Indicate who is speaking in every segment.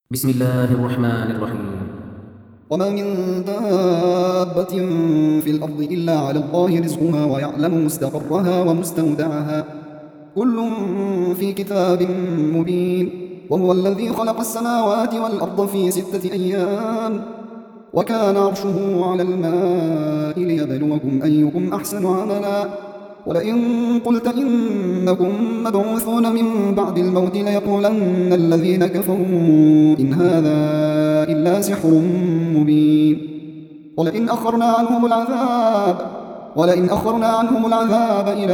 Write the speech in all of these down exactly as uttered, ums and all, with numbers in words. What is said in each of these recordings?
Speaker 1: بسم الله الرحمن الرحيم.
Speaker 2: وما من دابة في الأرض إلا على الله رزقها ويعلم مستقرها ومستودعها كل في كتاب مبين. وهو الذي خلق السماوات والأرض في ستة أيام وكان عرشه على الماء ليبلوكم أيكم أحسن عملا. ولئن قلت إنكم مبعوثون من بعد الموت ليقولن الذين كفروا إن هذا إلا سحر مبين. ولئن أخرنا عنهم العذاب ولئن أخرنا عنهم العذاب إلى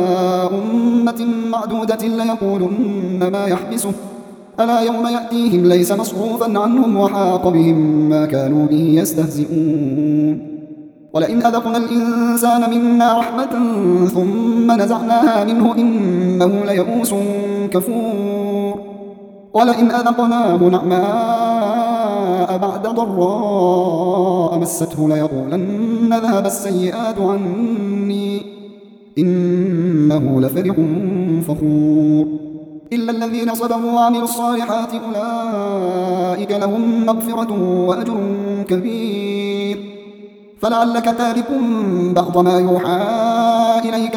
Speaker 2: أمة معدودة ليقولن ما يحبسه ألا يوم يأتيهم ليس مصروفا عنهم وحاق بهم ما كانوا به يستهزئون. ولئن أذقنا الإنسان منا رحمة ثم نزعناها منه إنه ليئوس كفور. ولئن أذقناه نعماء بعد ضراء مسته ليقولن ذهب السيئات عني إنه لفرح فخور. إلا الذين صبروا وعملوا الصالحات أولئك لهم مغفرة وأجر كبير. فلعلك تارك بعض ما يوحى إليك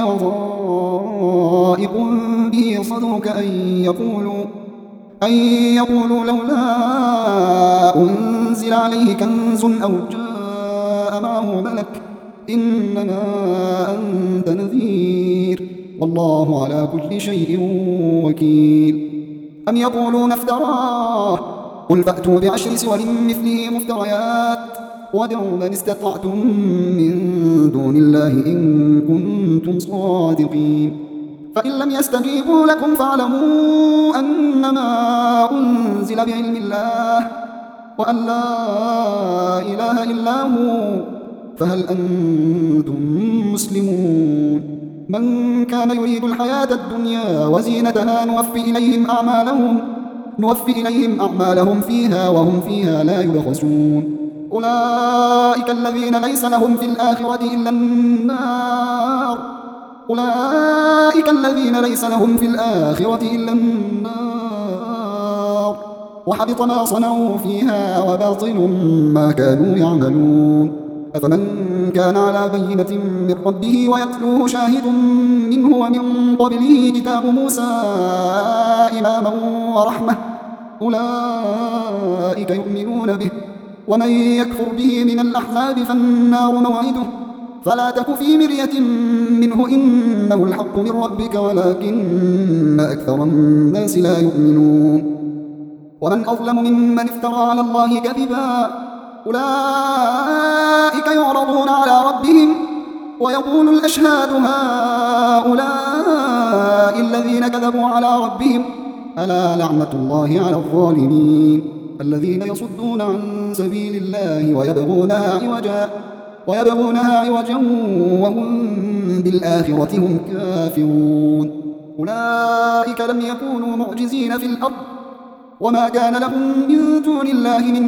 Speaker 2: وضائق به صدرك أن يقولوا أن يقولوا لولا أنزل عليه كنز أو جاء معه ملك إنما أنت نذير والله على كل شيء وكيل. أم يقولون افتراه قل فأتوا بعشر سور مثله مفتريات وادعوا من استطعتم من دون الله إن كنتم صادقين. فإن لم يستجيبوا لكم فاعلموا أنما أنزل بعلم الله وأن لا إله إلا هو فهل أنتم مسلمون. من كان يريد الحياة الدنيا وزينتها نوفي إليهم أعمالهم نوفي إليهم أعمالهم فيها وهم فيها لا يبخسون. أولئك الذين ليس لهم في الآخرة إلا النار أولئك الذين ليس لهم في الآخرة إلا النار وحبط ما صنعوا فيها وباطل ما كانوا يعملون. أفمن كان على بينة من ربه ويتلوه شاهد منه ومن قبله كتاب موسى إماما ورحمة أولئك يؤمنون به ومن يكفر به من الأحزاب فالنار موعده فلا تك في مرية منه إنه الحق من ربك ولكن أكثر الناس لا يؤمنون. ومن أظلم ممن افترى على الله كذبا أولئك يعرضون على ربهم ويقول الأشهاد هؤلاء الذين كذبوا على ربهم ألا لعنة الله على الظالمين الذين يصدون عن سبيل الله ويبغونها عوجا ويبغونها عوجا وهم بالآخرة هم كافرون. أولئك لم يكونوا معجزين في الأرض وما كان لهم من دون الله من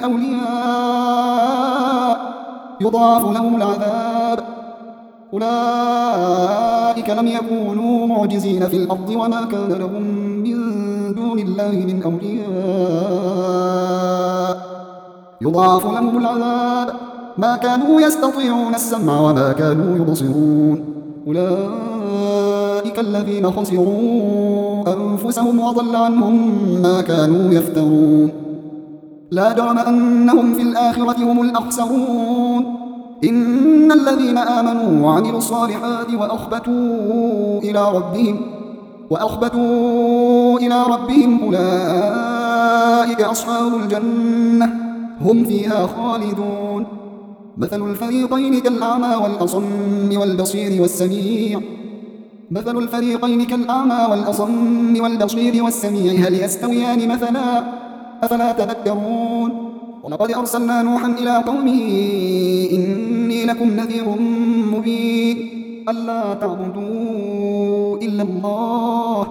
Speaker 2: أولياء يضاعف لهم العذاب. أولئك لم يكونوا معجزين في الأرض وما كان لهم من دون الله من أولياء يضاعف لهم العذاب ما كانوا يستطيعون السمع وما كانوا يبصرون. أولئك الذين خسروا أنفسهم وضل عنهم ما كانوا يفترون. لا جرم أنهم في الآخرة هم الأخسرون. إن الذين آمنوا وعملوا الصالحات وأخبتوا إلى ربهم وأخبتوا إلى ربهم أولئك أصحاب الجنة هم فيها خالدون. مثل الفريقين كالأعمى والأصم والبصير والسميع مثل الفريقين كالأعمى والأصم والبصير والسميع هل يستويان مثلا أفلا تذكرون. ولقد أرسلنا نوحا إلى قومه إني لكم نذير مبين ألا تعبدوا إلا الله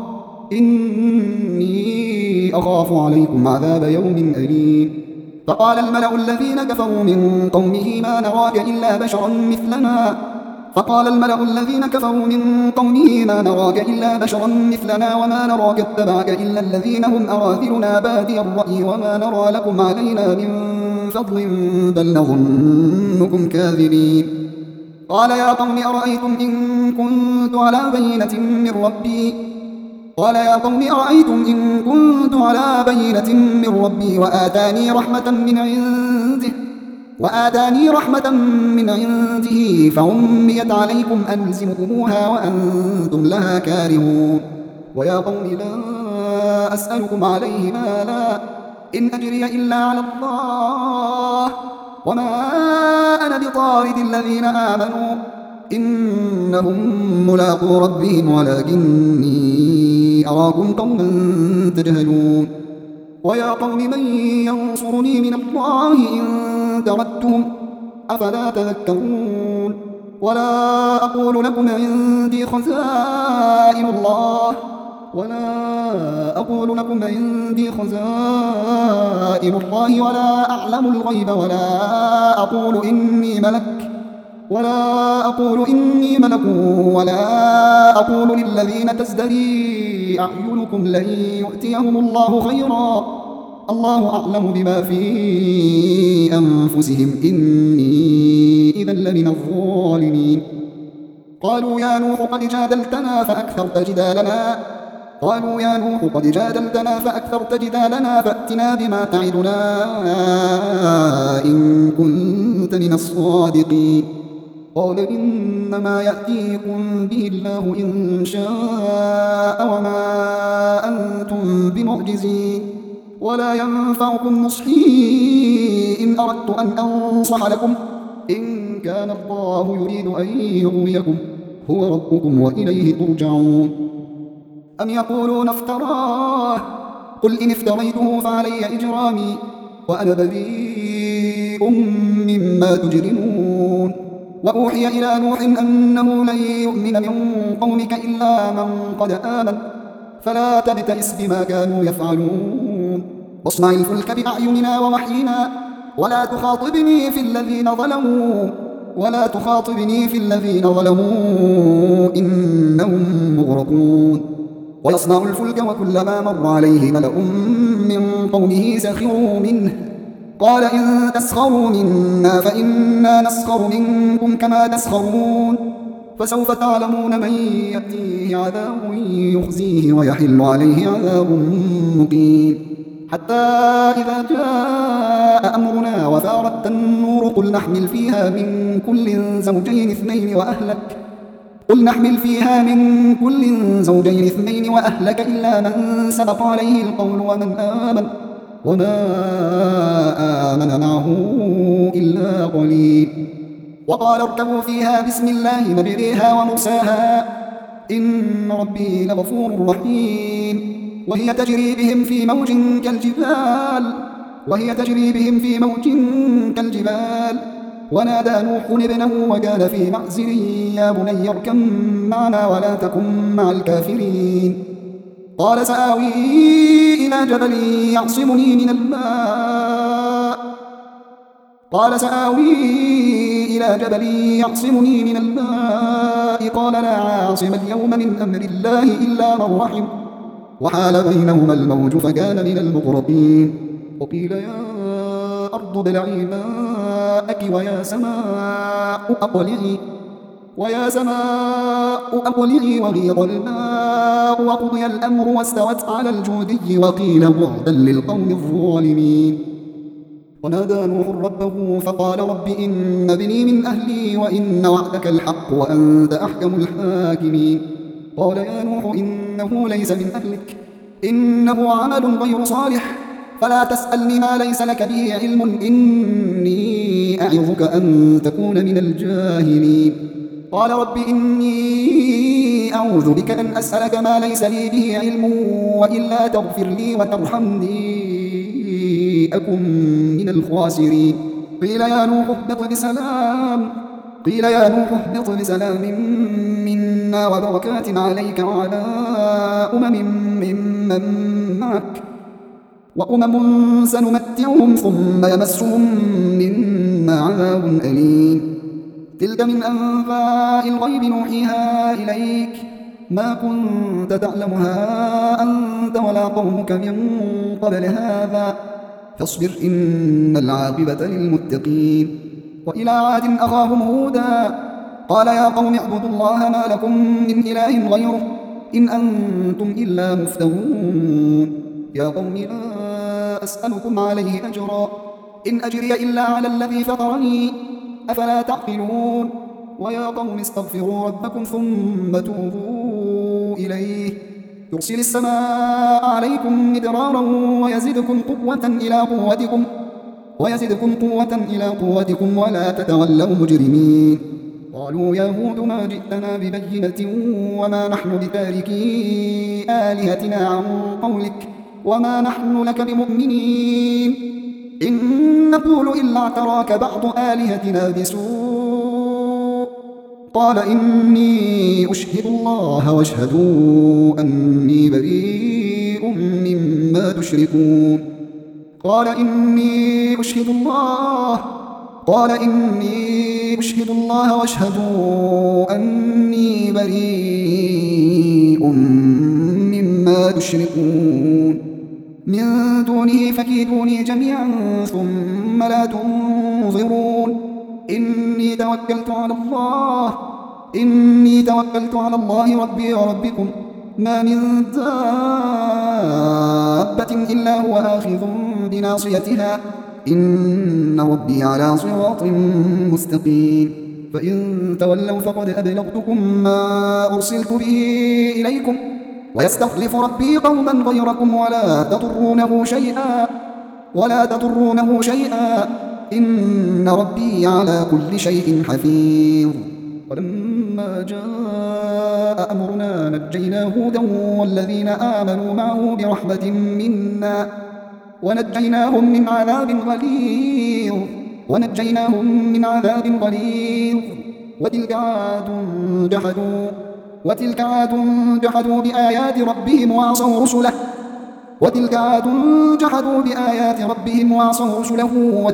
Speaker 2: إني أخاف عليكم عذاب يوم أليم. فقال الملأ الذين كفروا من قومه ما نراك إلا بشرا مثلنا فقال الملأ الذين كفروا من قومه ما نراك إلا بشرا مثلنا وما نراك اتبعك إلا الذين هم أراذلنا بادي الرأي وما نرى لكم علينا من فضل بل نظنكم كاذبين. قال يا قوم أرأيتم إن كنت على بينة من ربي قال يا قوم أرأيتم إن كنت على بينة من ربي وآتاني رحمة من عنده وآتاني رحمة من عنده فعميت عليكم أنلزمكموها وأنتم لها كارهون. ويا قوم لا أسألكم عليه مالا إن أجري إلا على الله وما أنا بطارد الذين آمنوا إنهم ملاقو ربهم ولكني أراكم قوما تجهلون. ويا قوم من ينصرني من الله إن تردتم أفلا تذكرون. ولا أقول لكم عندي خزائن الله ولا أقول لكم عندي خزائن الله ولا أعلم الغيب ولا أقول إني ملك ولا أقول إني ملك ولا أقول للذين تزدري أعينكم لن يؤتيهم الله خيرا الله أعلم بما في أنفسهم إني إذا لمن الظالمين. قالوا يا نوح قد جادلتنا فأكثرت جدالنا قالوا يا نوح قد جادلتنا فأكثرت جدالنا فأتنا بما تعدنا إن كنت من الصادقين. قال إنما يأتيكم به الله إن شاء وما أنتم بمعجزين ولا ينفعكم نصحي إن أردت أن أنصح لكم إن كان الله يريد أن يغويكم هو ربكم وإليه ترجعون. أم يقولون افتراه قل إن افتريته فعلي إجرامي وأنا بريء مما تجرمون. وأوحي إلى نوح أنه لن يؤمن من قومك إلا من قد آمن فلا تبتئس بما كانوا يفعلون واصنع الفلك بأعيننا ووحينا ولا تخاطبني في الذين ظلموا ولا تخاطبني في الذين ظلموا إنهم مغرقون. ويصنع الفلك وكلما مر عليه ملأ من قومه سخروا منه قال إن تسخروا منا فإنا نسخر منكم كما تسخرون فسوف تعلمون من يأتيه عذاب يخزيه ويحل عليه عذاب مقيم. حتى إذا جاء أمرنا وفارت النور قل نحمل فيها من كل زوجين اثنين وأهلك قل نحمل فيها من كل زوجين اثنين وأهلك إلا من سبق عليه القول ومن آمن وما آمن معه إلا قليل. وقال اركبوا فيها بسم الله مجريها ومرساها إن ربي لغفور رحيم. وهي تجري بهم في موج كالجبال وهي تجري بهم في موج كالجبال ونادى نوح ابنه وكان في معزل يا بني اركب معنا ولا تكن مع الكافرين. قال سآوي إلى جبل يعصمني من الماء قال سآوي إلى جبل يعصمني من الماء قال لا عاصم اليوم من أمر الله إلا من رحم وحال بينهما الموج فكان من المغرقين. وقيل يا أرض ابلعي ماءك ويا سماء أقلعي ويا سماء أقلعي وغيض الماء وقضي الأمر واستوت على الجودي وقيل بعدا للقوم الظالمين. ونادى نوح ربه فقال رب إن ابني من أهلي وإن وعدك الحق وأنت أحكم الحاكمين. قال يا نوح إنه ليس من أهلك إنه عمل غير صالح فلا تسألني ما ليس لك به علم إني أعظك أن تكون من الجاهلين. قال رب إني أعوذ بك أن أسألك ما ليس لي به علم وإلا تغفر لي وترحمني أكن من الخاسرين. قيل يا نوح اهبط بسلام قيل يا نوح اهبط بسلام منا وبركات عليك وعلى أمم ممن معك وأمم سنمتعهم ثم يمسهم منا عذاب أليم. تلك من أنباء الغيب نوحيها إليك ما كنت تعلمها أنت ولا قومك من قبل هذا فاصبر إن العاقبة للمتقين. وإلى عاد أخاهم هودا قال يا قوم اعبدوا الله ما لكم من إله غيره إن أنتم إلا مفترون. يا قوم لا أسألكم عليه أجرا إن أجري إلا على الذي فطرني أفلا تعقلون. ويا قوم استغفروا ربكم ثم توبوا إليه يرسل السماء عليكم مدرارا ويزدكم قوة إلى قوتكم ويزدكم قوة إلى قوتكم ولا تتولوا مجرمين. قالوا يا هود ما جئتنا ببينة وما نحن بتاركي آلهتنا عن قولك وما نحن لك بمؤمنين إن نقول إلا اعتراك بعض آلهتنا بسوء. قال إني أشهد الله واشهدوا أني بريء مما تشركون. قال إني أشهد الله قال إني أشهد الله واشهدوا أني بريء مما تشركون من دونه فكيدوني جميعا ثم لا تنظرون. إني توكلت على الله إني توكلت على الله ربي وربكم ما من دابة إلا هو آخذ بناصيتها إن ربي على صراط مستقيم. فإن تولوا فقد أبلغتكم ما أرسلت به إليكم ويستخلف ربي قوما غيركم ولا تضرونه شيئا ولا تضرونه شيئا إن ربي على كل شيء حفيظ. ولما جاء أمرنا نجينا هودا والذين آمنوا معه برحمة منا ونجيناهم من عذاب غليظ ونجيناهم من عذاب غليظ. وتلك عاد جحدوا وتلك عاد جحدوا بآيات ربهم وعصوا رسله وتلك عاد جحدوا بآيات ربهم وعصوا رسله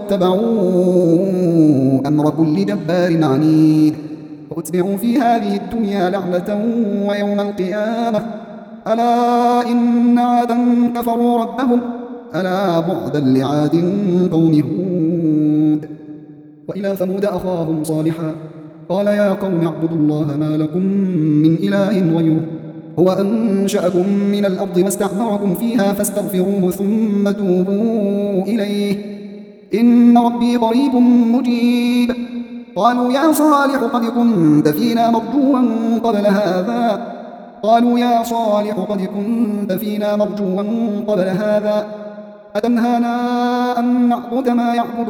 Speaker 2: واتبعوا أمر كل جبار عنيد. وأتبعوا في هذه الدنيا لعنة ويوم القيامة ألا إن عادا كفروا ربهم ألا بعدا لعاد قوم هود. وإلى ثمود أخاهم صالحا قال يا قوم اعبدوا الله ما لكم من إله غيره هو أنشأكم من الأرض واستعمركم فيها فاستغفروه ثم توبوا إليه إن ربي قريب مجيب. قالوا يا صالح قد كنت فينا مرجوا قبل هذا قالوا يا صالح قد كنت فينا مرجوا قبل هذا أتنهانا أن نعبد ما يعبد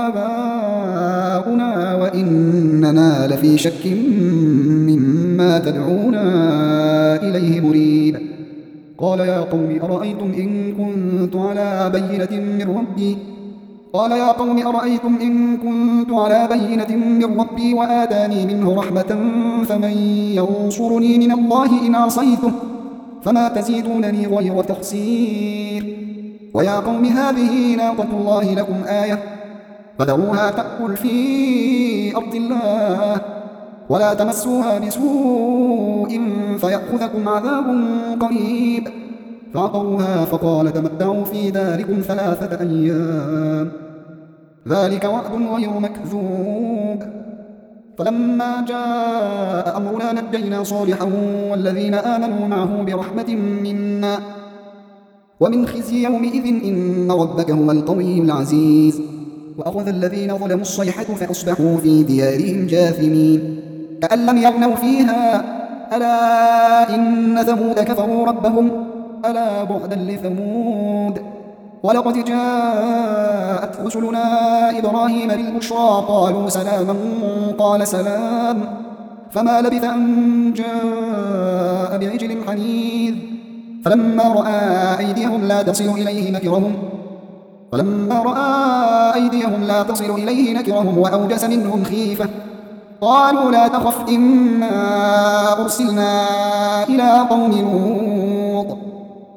Speaker 2: آباؤنا وإننا لفي شك مما تدعونا إليه مريب. قال يا قوم أرأيتم إن كنت على بينة من ربي قال يا قوم أرأيتم إن كنت على بينة من ربي وآتاني منه رحمة فمن ينصرني من الله إن عصيته فما تزيدونني غير تخسير. ويا قوم هذه ناقة الله لكم آية فذروها تأكل في أرض الله ولا تمسوها بسوء فيأخذكم عذاب قريب. فعقروها فقال تمتعوا في داركم ثلاثة أيام ذلك وعد غير مكذوب. فلما جاء أمرنا نجينا صالحا والذين آمنوا معه برحمة منا ومن خزي يومئذ إن ربك هو القوي العزيز. وأخذ الذين ظلموا الصيحة فأصبحوا في ديارهم جاثمين كأن لم يغنوا فيها ألا إن ثمود كفروا ربهم ألا بعدا لثمود. ولقد جاءت رسلنا إبراهيم بالبشرى قالوا سلاما قال سلام فما لبث أن جاء بعجل حنيذ. فلما رأى أيديهم لا تصل إليه نكرهم فلما رأى أيديهم لا تصل إليه نكرهم وأوجس منهم خيفة قالوا لا تخف إنا أرسلنا إلى قوم لوط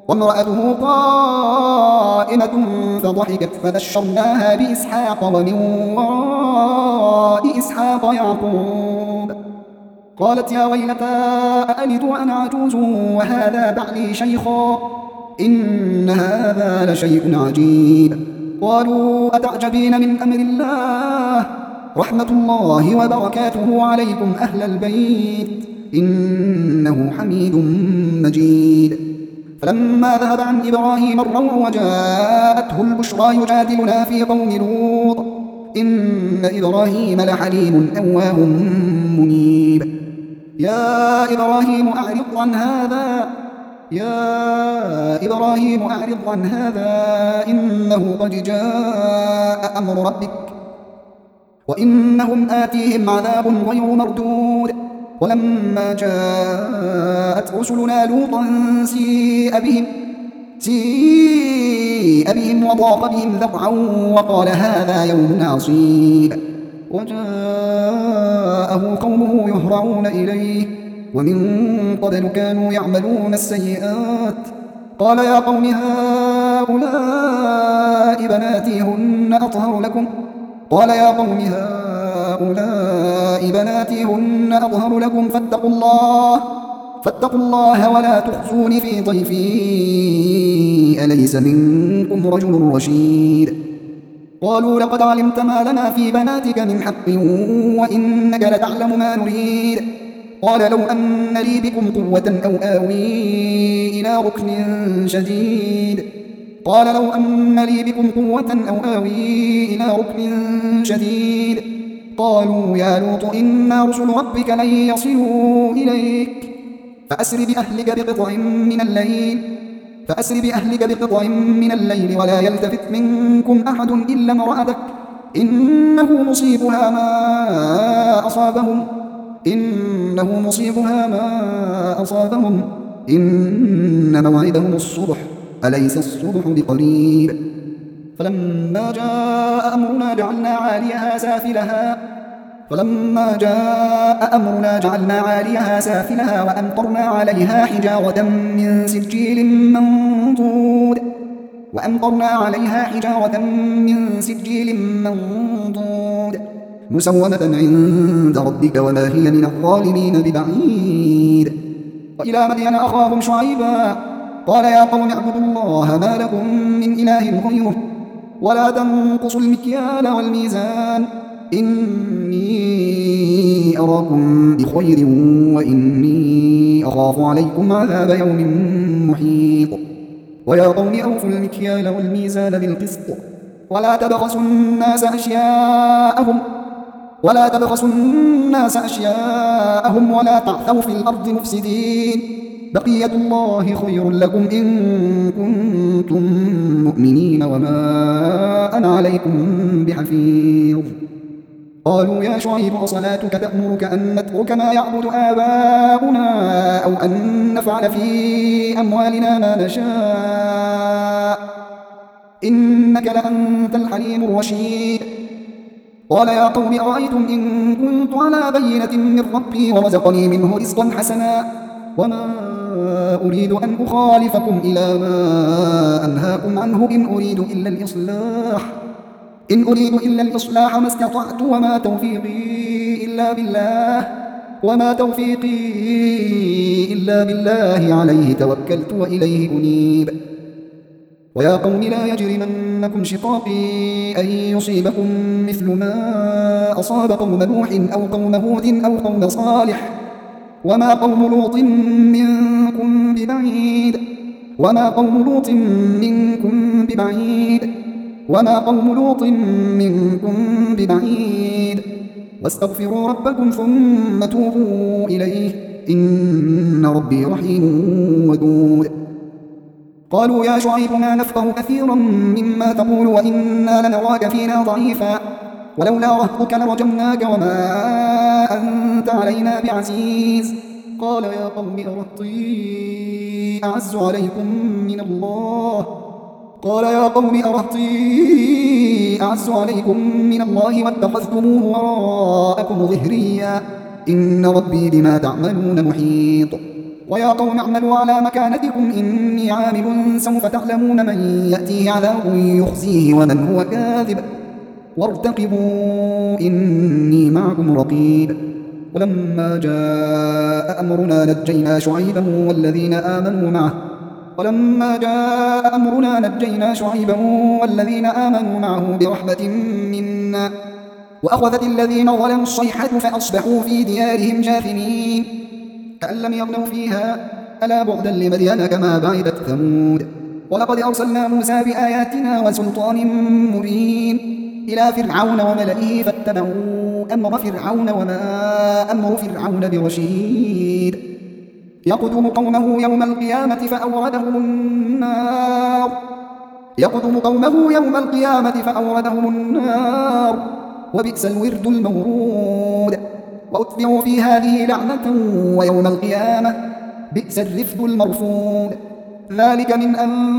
Speaker 2: وامرأته قائمة فضحكت فبشرناها بإسحاق ومن وراء إسحاق يعقوب قالت يا ويلتى أألد وأنا عجوز وهذا بعلي شيخا إن هذا لشيء عجيب قالوا أتعجبين من أمر الله رحمة الله وبركاته عليكم أهل البيت إنه حميد مجيد فلما ذهب عن إبراهيم الروع وجاءته البشرى يجادلنا في قوم لوط إن إبراهيم لحليم أواه منيب يا إبراهيم أعرض عن هذا يا إبراهيم أعرض عن هذا إنه قد جاء أمر ربك وإنهم آتيهم عذاب غير مردود ولما جاءت رسلنا لوطا سيء بهم سيء بهم وضاق بهم ذرعا وقال هذا يوم عصيب وجاءه قومه يهرعون إليه ومن قبل كانوا يعملون السيئات قال يا قوم هؤلاء بناتي هن أطهر لكم قال يا قوم هؤلاء بناتي هن أطهر لكم فاتقوا الله فاتقوا الله ولا تخزون في ضيفي أليس منكم رجل رشيد قالوا لقد علمت ما لنا في بناتك من حق وإنك لتعلم ما نريد قال لو أن لي بكم قوة أو آوي إلى ركن شديد قال لو أن لي بكم قوة أو آوي إلى ركن شديد قالوا يا لوط إنا رسل ربك لن يصلوا إليك فأسر بأهلك بقطع من الليل فأسر بأهلك بقطع من الليل ولا يلتفت منكم أحد إلا امرأتك إنه مصيبها ما أصابهم إنه مصيبها ما أصابهم إن موعدهم الصبح أليس الصبح بقريب فلما جاء أمرنا جعلنا عاليها سافلها فلما جاء أمرنا جعلنا عاليها سافلها وأمطرنا عليها حجارة من سجيل منضود وأمطرنا عليها حجارة من سجيل منضود مسومة عند ربك وما هي من الظالمين ببعيد وإلى مدين أخاهم شعيبا قال يا قوم اعبدوا الله ما لكم من إله غيره ولا تنقصوا المكيال والميزان إني أراكم بخير وإني أخاف عليكم عذاب يوم محيط ويا قوم أوفوا المكيال والميزان بالقسط ولا تبخسوا الناس أشياءهم ولا تبخسوا الناس أشياءهم ولا تعثوا في الأرض مفسدين بقية الله خير لكم إن كنتم مؤمنين وما أنا عليكم بحفيظ قالوا يا شعيب أصلاتك تأمرك أن نترك ما يعبد آباؤنا أو أن نفعل في أموالنا ما نشاء إنك لأنت الحليم الرشيد قال يا قوم أرأيتم إن كنت على بينة من ربي ورزقني منه رزقا حسنا وما أريد أن أخالفكم إلى ما أنهاكم عنه إن أريد إلا الإصلاح إن أريد إلا الإصلاح ما استطعت وما توفيقي إلا بالله وما توفيقي إلا بالله عليه توكلت وإليه أنيب ويا قوم لا يجرمنكم شقاقي أن يصيبكم مثل ما أصاب قوم نوح أو قوم هود أو قوم صالح وما قوم لوط منكم ببعيد وما قوم لوط منكم ببعيد وما قوم لوط منكم ببعيد واستغفروا ربكم ثم توبوا إليه إن ربي رحيم ودود قالوا يا شعيب ما نفقه كثيرا مما تقول وإنا لنراك فينا ضعيفا ولولا رهطك لرجمناك وما أنت علينا بعزيز قال يا قوم أرهطي أعز عليكم من الله قال يا قوم أرهطي أعز عليكم من الله واتخذتموه وراءكم ظهريا إن ربي بما تعملون محيط ويا قوم اعملوا على مكانتكم إني عامل سوف تعلمون من يأتيه عذاب يخزيه ومن هو كاذب وارتقبوا إني معكم رقيب. ولما جاء أمرنا نجينا شعيبا والذين آمنوا معه ولما جاء أمرنا نجينا شعيبا والذين آمنوا معه برحمة منا وأخذت الذين ظلموا الصيحة فأصبحوا في ديارهم جاثمين كأن لم يغنوا فيها ألا بعدا لمدين كما بعدت ثمود. ولقد أرسلنا موسى بآياتنا وسلطان مبين إلى فرعون وملئه فاتبعوا أمر فرعون وما أمر فرعون برشيد يقدم قومه يوم القيامة فأوردهم النار يقدم قومه يوم القيامة فأوردهم النار وبئس الورد المورود. وأتبعوا في هذه لعنة ويوم القيامة بئس الرفد المرفود. ذلك من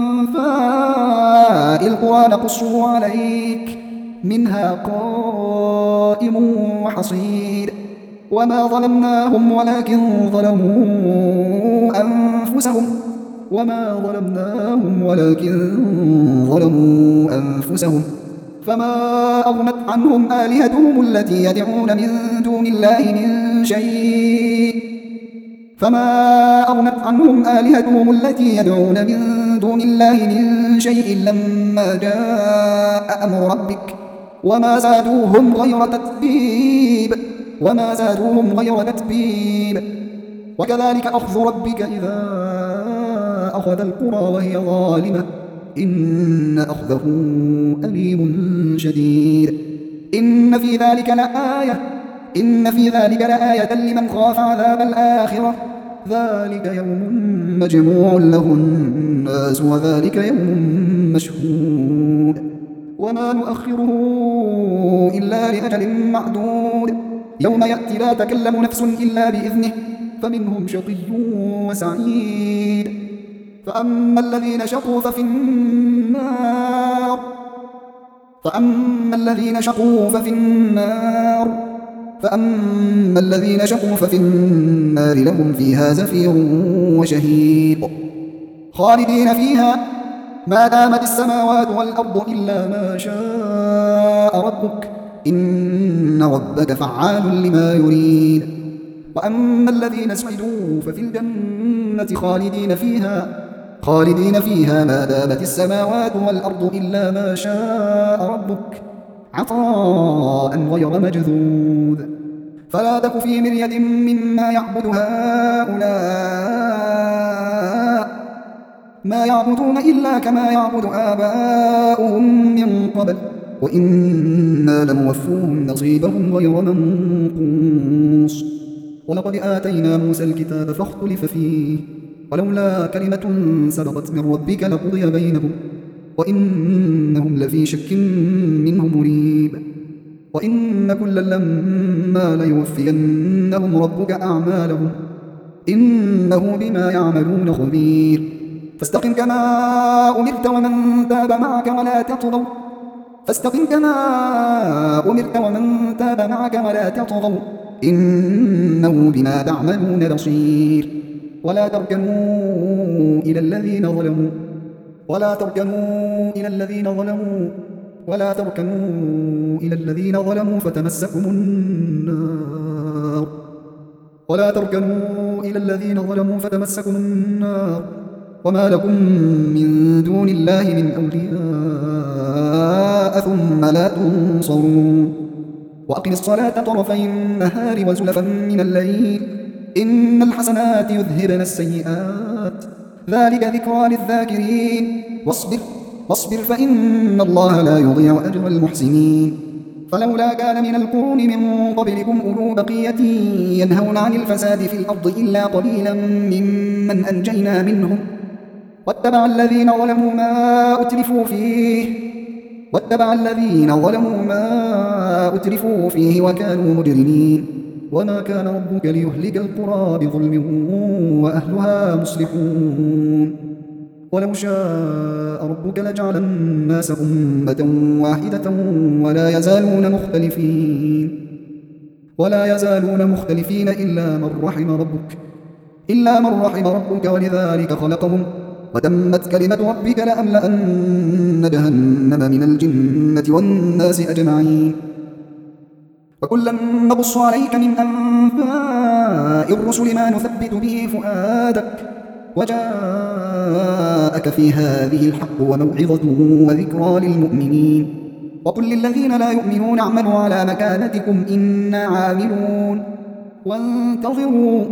Speaker 2: أنباء القرى نقصه عليك منها قائم وحصيد. وما ظلمناهم ولكن ظلموا أنفسهم وما ظلمناهم ولكن ظلموا أنفسهم فما أغنت عنهم آلهتهم التي يدعون من دون الله من شيء فما أغنت عنهم آلهتهم التي يدعون من دون الله من شيء لما جاء أمر ربك وما زادوهم غير تتبيب وما زادوهم غير تتبيب. وكذلك أخذ ربك إذا أخذ القرى وهي ظالمة إن أخذه أليم شديد. إن في ذلك لآية إن في ذلك لآية لمن خاف عذاب الآخرة ذلك يوم مجموع له الناس وذلك يوم مشهود. وما نؤخره إلا لأجل معدود يوم يأتي لا تكلم نفس إلا بإذنه فمنهم شقي وسعيد. فأما الذين شقوا ففي النار فأما الذين شقوا ففي النار فأما الذين شقوا ففي النار لهم فيها زفير وشهيق خالدين فيها ما دامت السماوات والأرض إلا ما شاء ربك إن ربك فعال لما يريد. وأما الذين سعدوا ففي الجنة خالدين فيها خالدين فيها ما دامت السماوات والأرض إلا ما شاء ربك عطاء غير مجذوذ. فلا تك في مرية مما يعبد هؤلاء ما يعبدون إلا كما يعبد آباؤهم من قبل وإنا لموفوهم نصيبهم غير منقوص. ولقد آتينا موسى الكتاب فاختلف فيه ولولا كلمة سبقت من ربك لقضي بينهم وإنهم لفي شك منه مريب. وإن كلا لما ليوفينهم ربك أعمالهم إنه بما يعملون خبير. فاستقم كما أمرت ومن تاب معك ولا تطغوا فاستقم كما أمرت ومن تاب معك ولا تطغوا إنه بما تعملون بصير. ولا تركنوا إلى الذين ظلموا ولا تركنوا إلى الذين ظلموا ولا تركنوا إلى الذين ظلموا فتمسكم النار ولا تركنوا إلى الذين ظلموا فتمسكم النار وما لكم من دون الله من أولياء ثم لا تنصرون. وأقم الصلاة طرفي النهار وزلفا من الليل إن الحسنات يذهبن السيئات ذلك ذكرى للذاكرين. واصبر واصبر فإن الله لا يضيع أجر المحسنين. فلولا كان من القرون من قبلكم أولو بقية ينهون عن الفساد في الأرض إلا قليلا ممن أنجينا منهم واتبع الذين ظلموا ما أترفوا فيه واتبع الذين ظلموا ما أترفوا فيه وكانوا مجرمين. وما كان ربك ليهلك القرى بظلم وأهلها مصلحون. ولو شاء ربك لجعل الناس أمة واحدة ولا يزالون مختلفين ولا يزالون مختلفين إلا من رحم ربك إلا من رحم ربك ولذلك خلقهم وتمت كلمة ربك لأملأن جهنم من الجنة والناس أجمعين وكلا نقص عليك من أنباء الرسل ما نثبت به فؤادك وجاءك في هذه الحق وموعظة وذكرى للمؤمنين وقل للذين لا يؤمنون اعملوا على مكانتكم إنا عاملون وانتظروا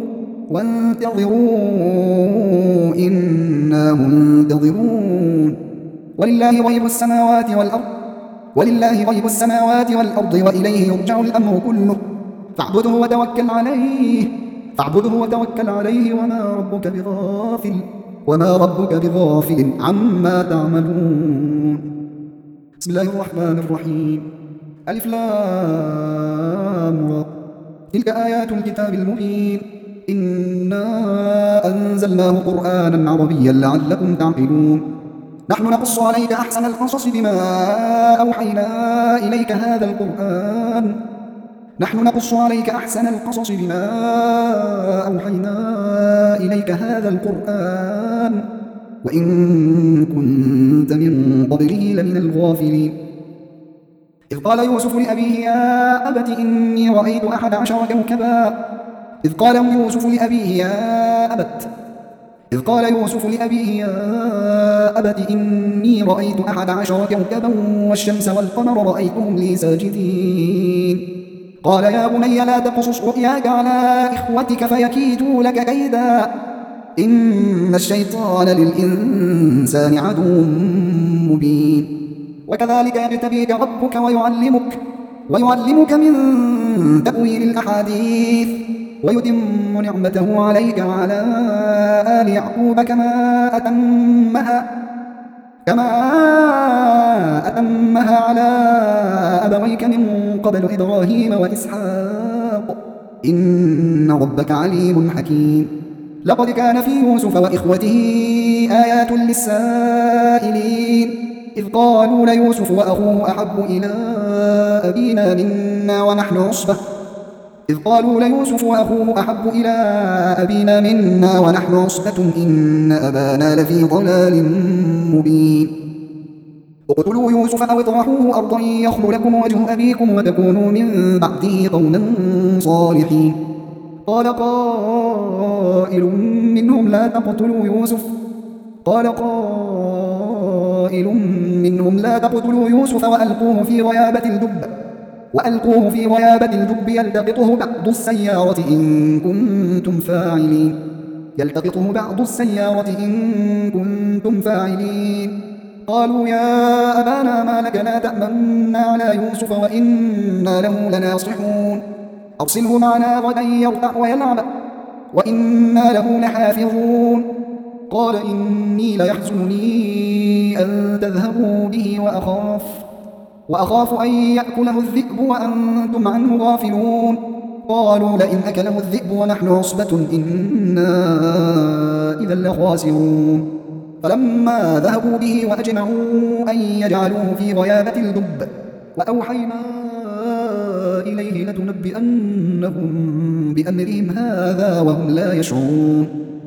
Speaker 2: وانتظروا إنا منتظرون ولله غيب السماوات والأرض ولله غيب السماوات والأرض وإليه يرجع الأمر كله فاعبده وتوكل عليه فاعبده وتوكل عليه وما ربك بغافل وما ربك بغافل عما تعملون بسم الله الرحمن الرحيم ألف لام را تلك آيات الكتاب المبين إنا أنزلناه قرآنا عربيا لعلكم تعقلون نحن نقص عليك أحسن القصص بما أوحينا إليك هذا القرآن نحن نقص عليك أحسن القصص بما أوحينا إليك هذا القرآن وإن كنت من قبله لمن الغافلين إذ قال يوسف لأبيه يا أبت إني رأيت أحد عشر كوكبا إذ قال يوسف لأبيه يا أبت إذ قال يوسف لأبيه يا أبت إني رأيت أحد عشر كوكبا والشمس والقمر رأيتهم لي ساجدين قال يا بني لا تقصص رؤياك على إخوتك فيكيدوا لك كيدا إن الشيطان للإنسان عدو مبين وكذلك يجتبيك ربك ويعلمك ويعلمك من تأويل الأحاديث ويتم نعمته عليك وعلى آل يعقوب كما أتمها كما أتمها على أبويك من قبل إبراهيم وإسحاق إن ربك عليم حكيم لقد كان في يوسف وإخوته آيات للسائلين إذ قالوا ليوسف وأخوه أحب إلى أبينا منا ونحن عصبة إذ قالوا ليوسف وأخوه أحب إلى أبينا منا ونحن عصبة إن أبانا لفي ضلال مبين اقتلوا يوسف أو اطرحوه أرضا يخل لكم وجه أبيكم وتكونوا من بعده قوما صالحين قال قائل منهم لا تقتلوا يوسف قال قائل منهم لا تقتلوا يوسف وألقوه في غيابة الجب وألقوه في غيابة الجب يلتقطه بعض السيارة إن كنتم فاعلين يلتقطه بعض السيارة إن كنتم فاعلين قالوا يا أبانا ما لك لا تأمنا على يوسف وإنا له لناصحون أرسله معنا غدا يرتع ويلعب وإنا له لحافظون قال إني ليحزنني أن تذهبوا به وأخاف وأخاف أن يأكله الذئب وأنتم عنه غافلون قالوا لئن أكله الذئب ونحن عصبة إنا إذا لخاسرون فلما ذهبوا به وأجمعوا أن يجعلوه في غيابة الجب وأوحينا إليه لتنبئنهم بأمرهم هذا وهم لا يشعرون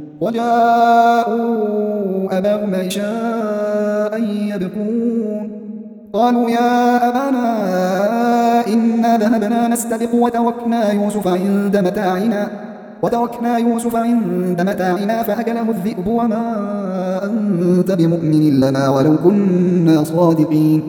Speaker 2: وجاءوا أباهم عشاء يبكون قالوا يا أبانا إنا ذهبنا نستبق وتركنا يوسف عند متاعنا وتركنا يوسف عند متاعنا فأكله الذئب وما أنت بمؤمن لنا ولو كنا صادقين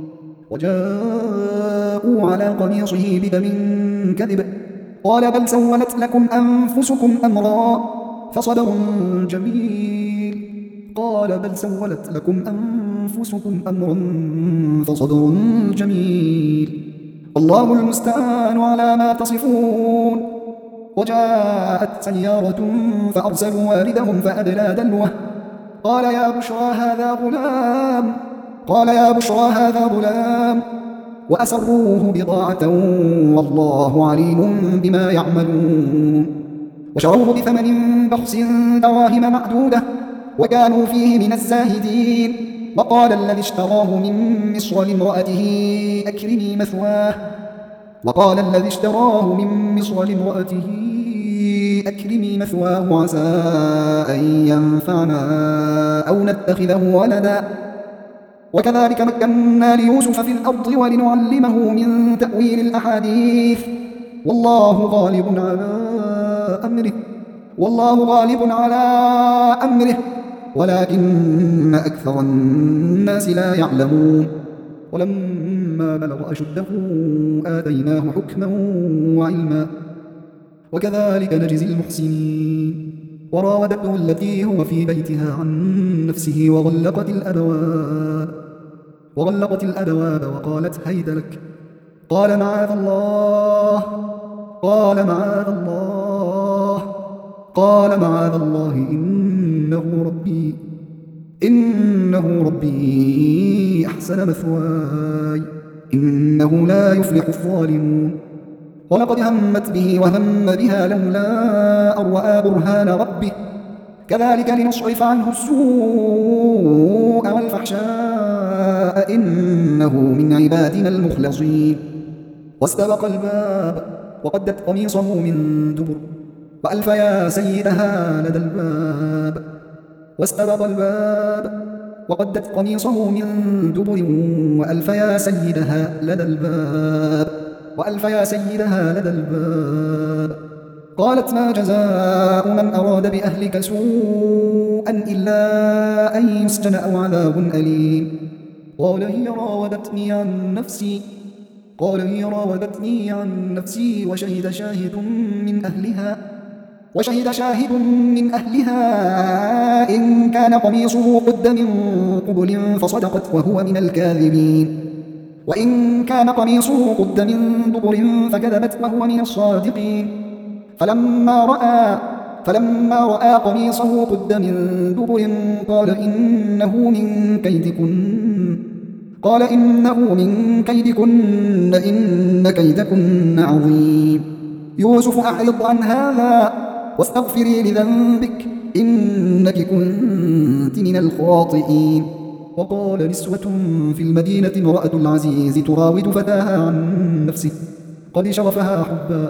Speaker 2: وجاءوا على قميصه بدم كذب قال بل سولت لكم أنفسكم أمرا فصبر جميل قال بل سولت لكم أنفسكم أمرا فصبر جميل الله المستعان على ما تصفون وجاءت سيارة فأرسلوا والدهم فأدلى دلوه قال يا بشرى هذا غلام قال يا بشرى هذا غلام وأسروه بضاعة والله عليم بما يعملون وشروه بثمن بخس دراهم معدودة وكانوا فيه من الزاهدين وقال الذي اشتراه من مصر لامرأته أكرمي مثواه وقال الذي اشتراه من مصر لامرأته أكرمي مثواه عسى أن ينفعنا أو نتخذه ولدا وكذلك مكنا ليوسف في الأرض ولنعلمه من تأويل الأحاديث والله غالب على أمره والله غالب على أمره ولكن أكثر الناس لا يعلمون ولما بلغ أشده آتيناه حكما وعلما وكذلك نجزي المحسنين وراودته التي هو في بيتها عن نفسه وغلقت الأبواب وغلقت الأبواب وقالت هيت لك قال معاذ الله قال معاذ الله قال معاذ الله إنه ربي إنه ربي أحسن مثواي إنه لا يفلح الظالمون ولقد همت به وهم بها لولا أن رأى برهان ربه كذلك لنصرف عنه السوء والفحشاء إنه من عبادنا المخلصين واستبق الباب وقدت قميصه من دبر وألف يا سيدها لدى الباب واستبق الباب وقدت قميصه من دبر وألف يا سيدها لدى الباب وألف يا سيدها لدى الباب قالت ما جزاء من أراد بأهلك سوءا إلا أن يسجن أو عذاب أليم قال هي راودتني عن نفسي قال هي راودتني عن نفسي وشهد شاهد من أهلها وشهد شاهد من أهلها إن كان قميصه قد من قبل فصدقت وهو من الكاذبين وإن كان قميصه قد من دبر فكذبت وهو من الصادقين فلما رأى فلما رأى قميصه قد من دبر قال إنه من كيدكن قال إنه من كيدكن إن كيدكن عظيم يوسف أعرض عن هذا واستغفري لذنبك إنك كنت من الخاطئين وقال نسوة في المدينة امرأة العزيز تراود فتاها عن نفسه قد شرفها حبا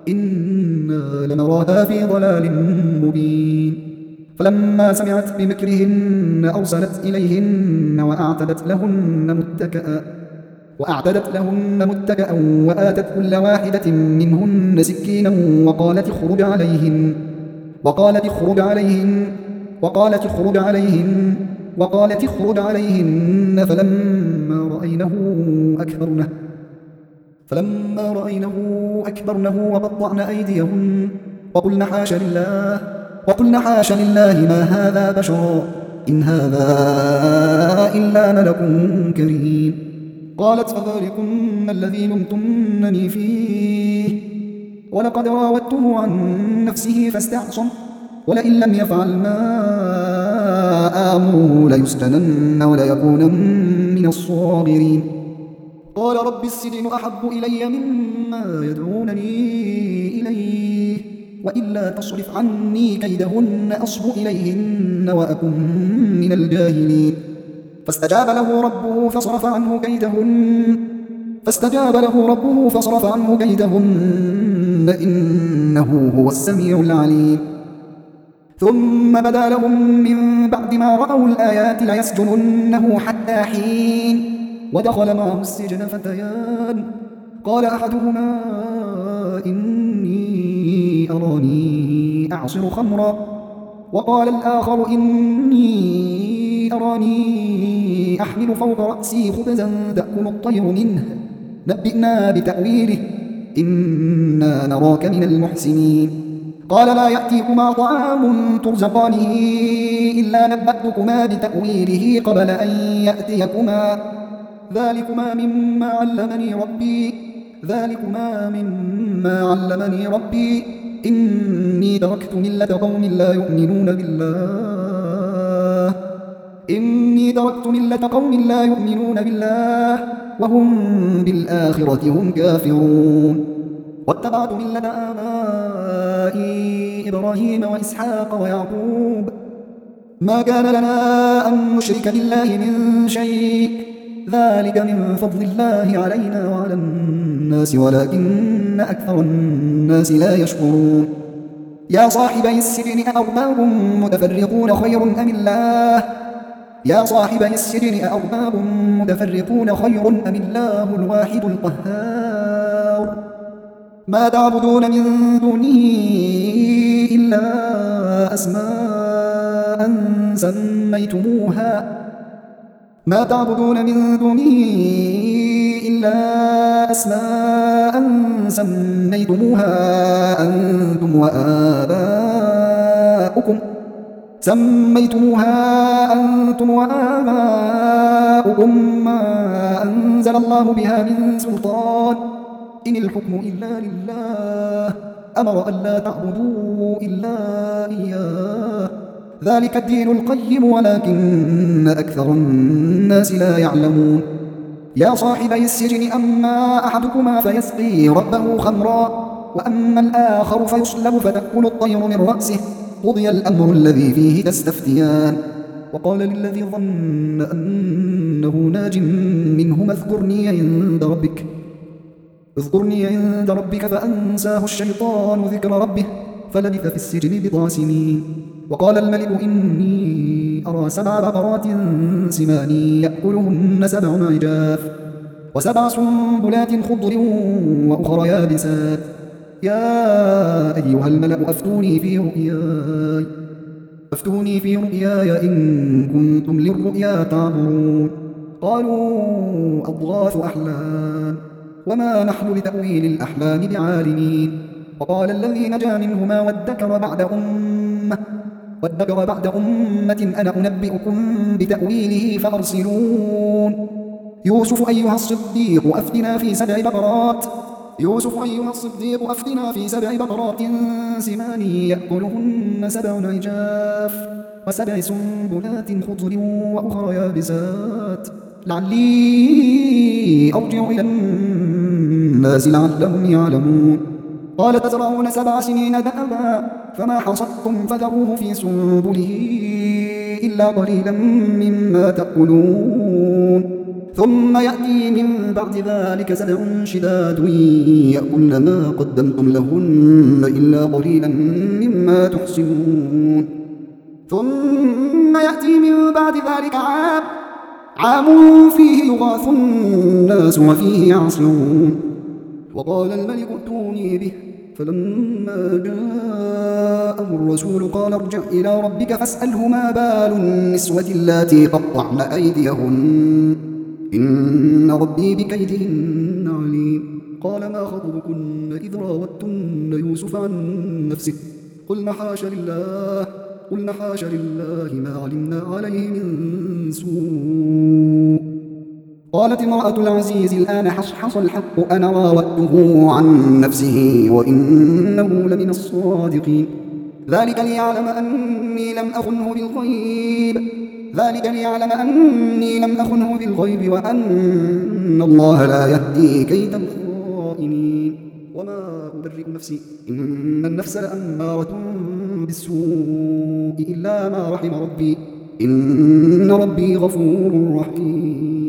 Speaker 2: إنا لنراها في ضلال مبين فلما سمعت بمكرهن أرسلت إليهن وأعتدت لهن متكئا وأعتدت لهن متكئا وآتت كل واحدة منهن سكينا وقالت اخرج عليهن وقالت اخرج عليهن وقالت اخرج عليهن وقالت اخرج عليهن فلما رأينه أكبرنه فلما رأينه أكبرنه وقطعن أيديهن وقلن حاش لله وقلن حاش لله ما هذا بشرا إن هذا إلا ملك كريم قالت فذلكن الذي لمتنني فيه ولقد راودته عن نفسه فاستعصم ولئن لم يفعل ما آمره ليسجنن وليكونن من الصاغرين قال رب السجن أحب إلي مما يدعونني إليه وإلا تصرف عني كيدهن أصب إليهن وأكن من الجاهلين فاستجاب له ربه فصرف عنه كيدهن فاستجاب له ربه فصرف عنه كيدهن إنه هو السميع العليم ثم بدا لهم من بعد ما رأوا الآيات ليسجننه حتى حين ودخل معه السجن فتيان قال أحدهما إني أراني أعصر خمرا وقال الآخر إني أراني أحمل فوق رأسي خبزا تأكل الطير منه نبئنا بتأويله إنا نراك من المحسنين قال لا يأتيكما طعام ترزقانه إلا نبأتكما بتأويله قبل أن يأتيكما ذلكما مما علمني ربي ذلكما مما علمني ربي إني تركت ملة قوم لا يؤمنون بالله إني تركت ملة قوم لا يؤمنون بالله وهم بالآخرة هم كافرون واتبعت ملة آبائي إبراهيم وإسحاق ويعقوب ما كان لنا أن نشرك بالله من شيء ذلك من فضل الله علينا وعلى الناس ولكن أكثر الناس لا يشكرون يا صاحبي السجن أأرباب متفرقون خير أم الله يا صاحبي السجن أأرباب متفرقون خير أم الله الواحد القهار ما تعبدون من دونه إلا أسماء سميتموها ما تعبدون من دونه إلا أسماء سميتموها أنتم وآباؤكم سميتموها أنتم وآباؤكم ما أنزل الله بها من سلطان إن الحكم إلا لله أمر أن لا تعبدوا إلا إياه ذلك الدين القيم ولكن أكثر الناس لا يعلمون يا صاحبي السجن أما أحدكما فيسقي ربه خمرا وأما الآخر فيصلب فتأكل الطير من رأسه قضي الأمر الذي فيه تستفتيان وقال للذي ظن أنه ناج منهما اذكرني عند ربك اذكرني عند ربك فأنساه الشيطان ذكر ربه فلبث في السجن بضع سنين وقال الملك إني أرى سبع بقرات سمان يأكلهن سبع عجاف وسبع سنبلات خضر وأخرى يابسات يا أيها الملأ أفتوني في رؤياي أفتوني في رؤياي إن كنتم للرؤيا تعبرون قالوا أضغاث أحلام وما نحن لتأويل الأحلام بعالمين وقال الذي نجا منهما وادكر بعد أمة وادكر بعد أمة أنا أنبئكم بتأويله فأرسلون يوسف أيها الصديق أفتنا في سبع بقرات يوسف أيها الصديق أفتنا في سبع بقرات سمان يأكلهن سبع عجاف وسبع سنبلات خضر وأخرى يابسات لعلي أرجع إلى الناس لعلهم يعلمون قال تزرعون سبع سنين دأبا فما حصدتم فذروه في سنبله إلا قليلا مما تأكلون ثم يأتي من بعد ذلك سبع شداد يأكلن ما قدمتم لهن إلا قليلا مما تحصنون ثم يأتي من بعد ذلك عام عام فيه يغاث الناس وفيه يعصرون وقال الملك ائتوني به فلما جاءه الرسول قال ارجع إلى ربك فاسأله ما بال النسوة اللاتي قطعن أيديهن إن ربي بكيدهن عليم قال ما خطبكن إذ راوتن يوسف عن نفسه قلنا حاش لله قلنا حاش لله ما علمنا عليه من سوء قالت امرأة العزيز الآن حصحص الحق أنا راودته عن نفسه وإنه لمن الصادقين ذلك ليعلم أني لم أخنه بالغيب ذلك ليعلم أني لم أخنه بالغيب وأن الله لا يهدي كيد الخائنين وما أبرئ نفسي إن النفس لأمارة بالسوء إلا ما رحم ربي إن ربي غفور رحيم